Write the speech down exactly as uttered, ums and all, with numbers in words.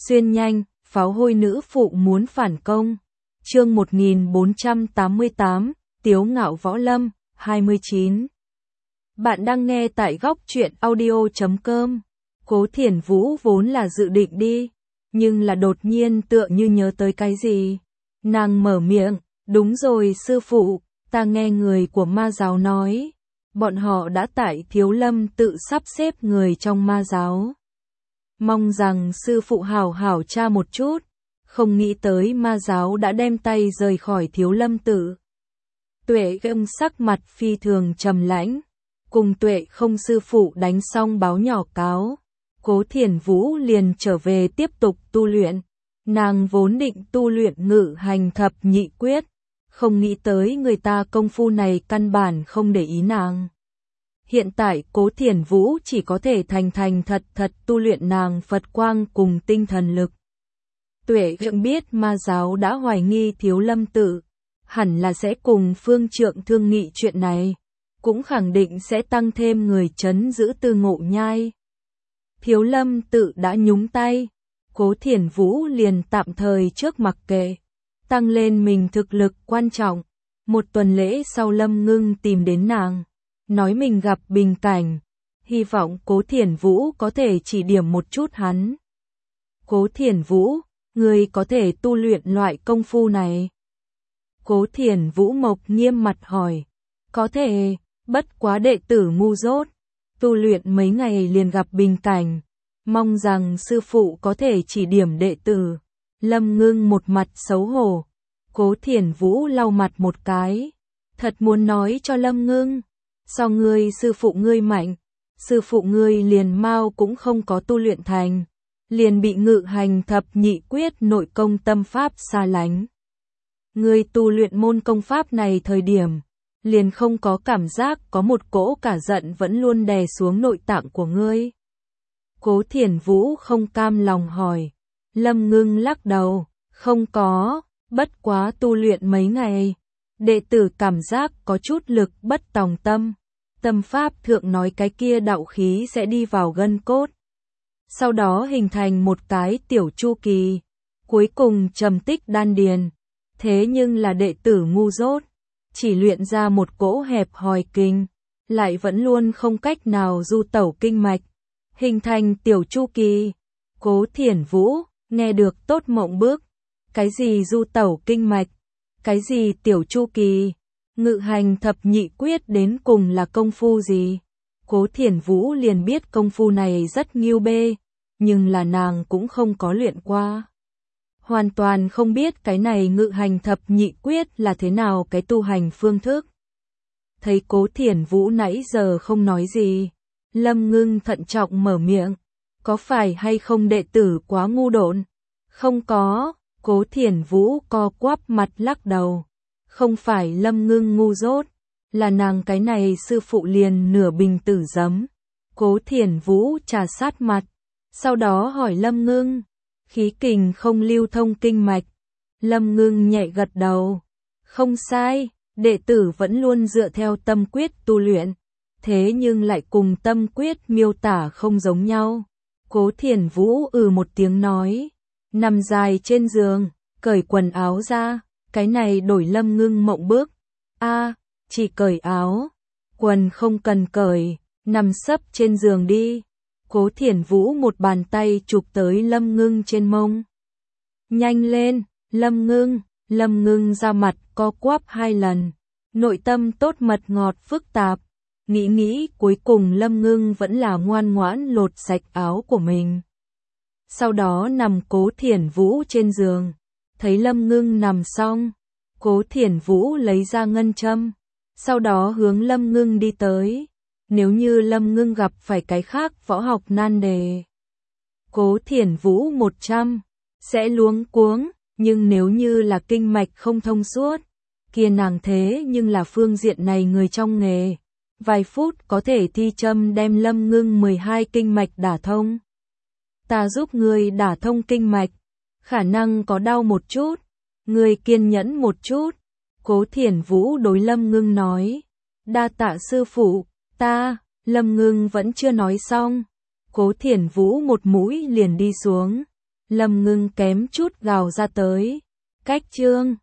Xuyên nhanh, pháo hôi nữ phụ muốn phản công. Chương một nghìn bốn trăm tám mươi tám, Tiếu ngạo võ lâm, hai mươi chín. Bạn đang nghe tại góc truyện audio chấm com. Cố Thiển Vũ vốn là dự định đi, nhưng là đột nhiên tựa như nhớ tới cái gì. Nàng mở miệng, đúng rồi sư phụ, ta nghe người của ma giáo nói. Bọn họ đã tại Thiếu Lâm tự sắp xếp người trong ma giáo. Mong rằng sư phụ hảo hảo tra một chút, không nghĩ tới ma giáo đã đem tay rời khỏi Thiếu Lâm tự. Tuệ gâm sắc mặt phi thường trầm lãnh, cùng Tuệ không sư phụ đánh xong báo nhỏ cáo. Cố Thiển Vũ liền trở về tiếp tục tu luyện. Nàng vốn định tu luyện ngự hành thập nhị quyết, không nghĩ tới người ta công phu này căn bản không để ý nàng. Hiện tại Cố Thiển Vũ chỉ có thể thành thành thật thật tu luyện nàng Phật quang cùng tinh thần lực. Tuệ Gượng biết ma giáo đã hoài nghi Thiếu Lâm tự, hẳn là sẽ cùng phương trượng thương nghị chuyện này, cũng khẳng định sẽ tăng thêm người trấn giữ Tư Ngộ Nhai. Thiếu Lâm tự đã nhúng tay, Cố Thiển Vũ liền tạm thời trước mặc kệ, tăng lên mình thực lực quan trọng. Một tuần lễ sau Lâm Ngưng tìm đến nàng, nói mình gặp bình cảnh, hy vọng Cố Thiển Vũ có thể chỉ điểm một chút hắn. Cố Thiển Vũ, người có thể tu luyện loại công phu này? Cố Thiển Vũ mộc nghiêm mặt hỏi. Có thể, bất quá đệ tử ngu dốt, tu luyện mấy ngày liền gặp bình cảnh, mong rằng sư phụ có thể chỉ điểm đệ tử. Lâm Ngưng một mặt xấu hổ. Cố Thiển Vũ lau mặt một cái, thật muốn nói cho Lâm Ngưng, sao ngươi sư phụ ngươi mạnh, sư phụ ngươi liền mau cũng không có tu luyện thành, liền bị ngự hành thập nhị quyết nội công tâm pháp xa lánh. Ngươi tu luyện môn công pháp này thời điểm, liền không có cảm giác có một cỗ cả giận vẫn luôn đè xuống nội tạng của ngươi. Cố Thiển Vũ không cam lòng hỏi. Lâm Ngưng lắc đầu, không có, bất quá tu luyện mấy ngày, đệ tử cảm giác có chút lực bất tòng tâm. Tâm pháp thượng nói cái kia đạo khí sẽ đi vào gân cốt, sau đó hình thành một cái tiểu chu kỳ, cuối cùng trầm tích đan điền. Thế nhưng là đệ tử ngu dốt, chỉ luyện ra một cỗ hẹp hòi kinh, lại vẫn luôn không cách nào du tẩu kinh mạch, hình thành tiểu chu kỳ. Cố Thiển Vũ nghe được tốt mộng bước, cái gì du tẩu kinh mạch, cái gì tiểu chu kỳ, ngự hành thập nhị quyết đến cùng là công phu gì? Cố Thiển Vũ liền biết công phu này rất nghiêu bê, nhưng là nàng cũng không có luyện qua. Hoàn toàn không biết cái này ngự hành thập nhị quyết là thế nào cái tu hành phương thức. Thấy Cố Thiển Vũ nãy giờ không nói gì, Lâm Ngưng thận trọng mở miệng, có phải hay không đệ tử quá ngu độn? Không có, Cố Thiển Vũ co quắp mặt lắc đầu. Không phải Lâm Ngưng ngu dốt, là nàng cái này sư phụ liền nửa bình tử giấm. Cố Thiển Vũ trà sát mặt, sau đó hỏi Lâm Ngưng, khí kình không lưu thông kinh mạch. Lâm Ngưng nhẹ gật đầu, không sai, đệ tử vẫn luôn dựa theo tâm quyết tu luyện, thế nhưng lại cùng tâm quyết miêu tả không giống nhau. Cố Thiển Vũ ừ một tiếng nói, nằm dài trên giường, cởi quần áo ra, cái này đổi Lâm Ngưng mộng bước. A, chỉ cởi áo, quần không cần cởi, nằm sấp trên giường đi. Cố Thiển Vũ một bàn tay chụp tới Lâm Ngưng trên mông. Nhanh lên, Lâm Ngưng, Lâm Ngưng ra mặt co quắp hai lần, nội tâm tốt mật ngọt phức tạp. Nghĩ nghĩ cuối cùng Lâm Ngưng vẫn là ngoan ngoãn lột sạch áo của mình. Sau đó nằm Cố Thiển Vũ trên giường, thấy Lâm Ngưng nằm xong, Cố Thiển Vũ lấy ra ngân châm, sau đó hướng Lâm Ngưng đi tới. Nếu như Lâm Ngưng gặp phải cái khác võ học nan đề, Cố Thiển Vũ một trăm sẽ luống cuống, nhưng nếu như là kinh mạch không thông suốt, kia nàng thế nhưng là phương diện này người trong nghề, vài phút có thể thi châm đem Lâm Ngưng mười hai kinh mạch đả thông. Ta giúp ngươi đả thông kinh mạch, khả năng có đau một chút, ngươi kiên nhẫn một chút. Cố Thiển Vũ đối Lâm Ngưng nói, đa tạ sư phụ. Ta, Lâm Ngưng vẫn chưa nói xong, Cố Thiển Vũ một mũi liền đi xuống, Lâm Ngưng kém chút gào ra tới. Cách chương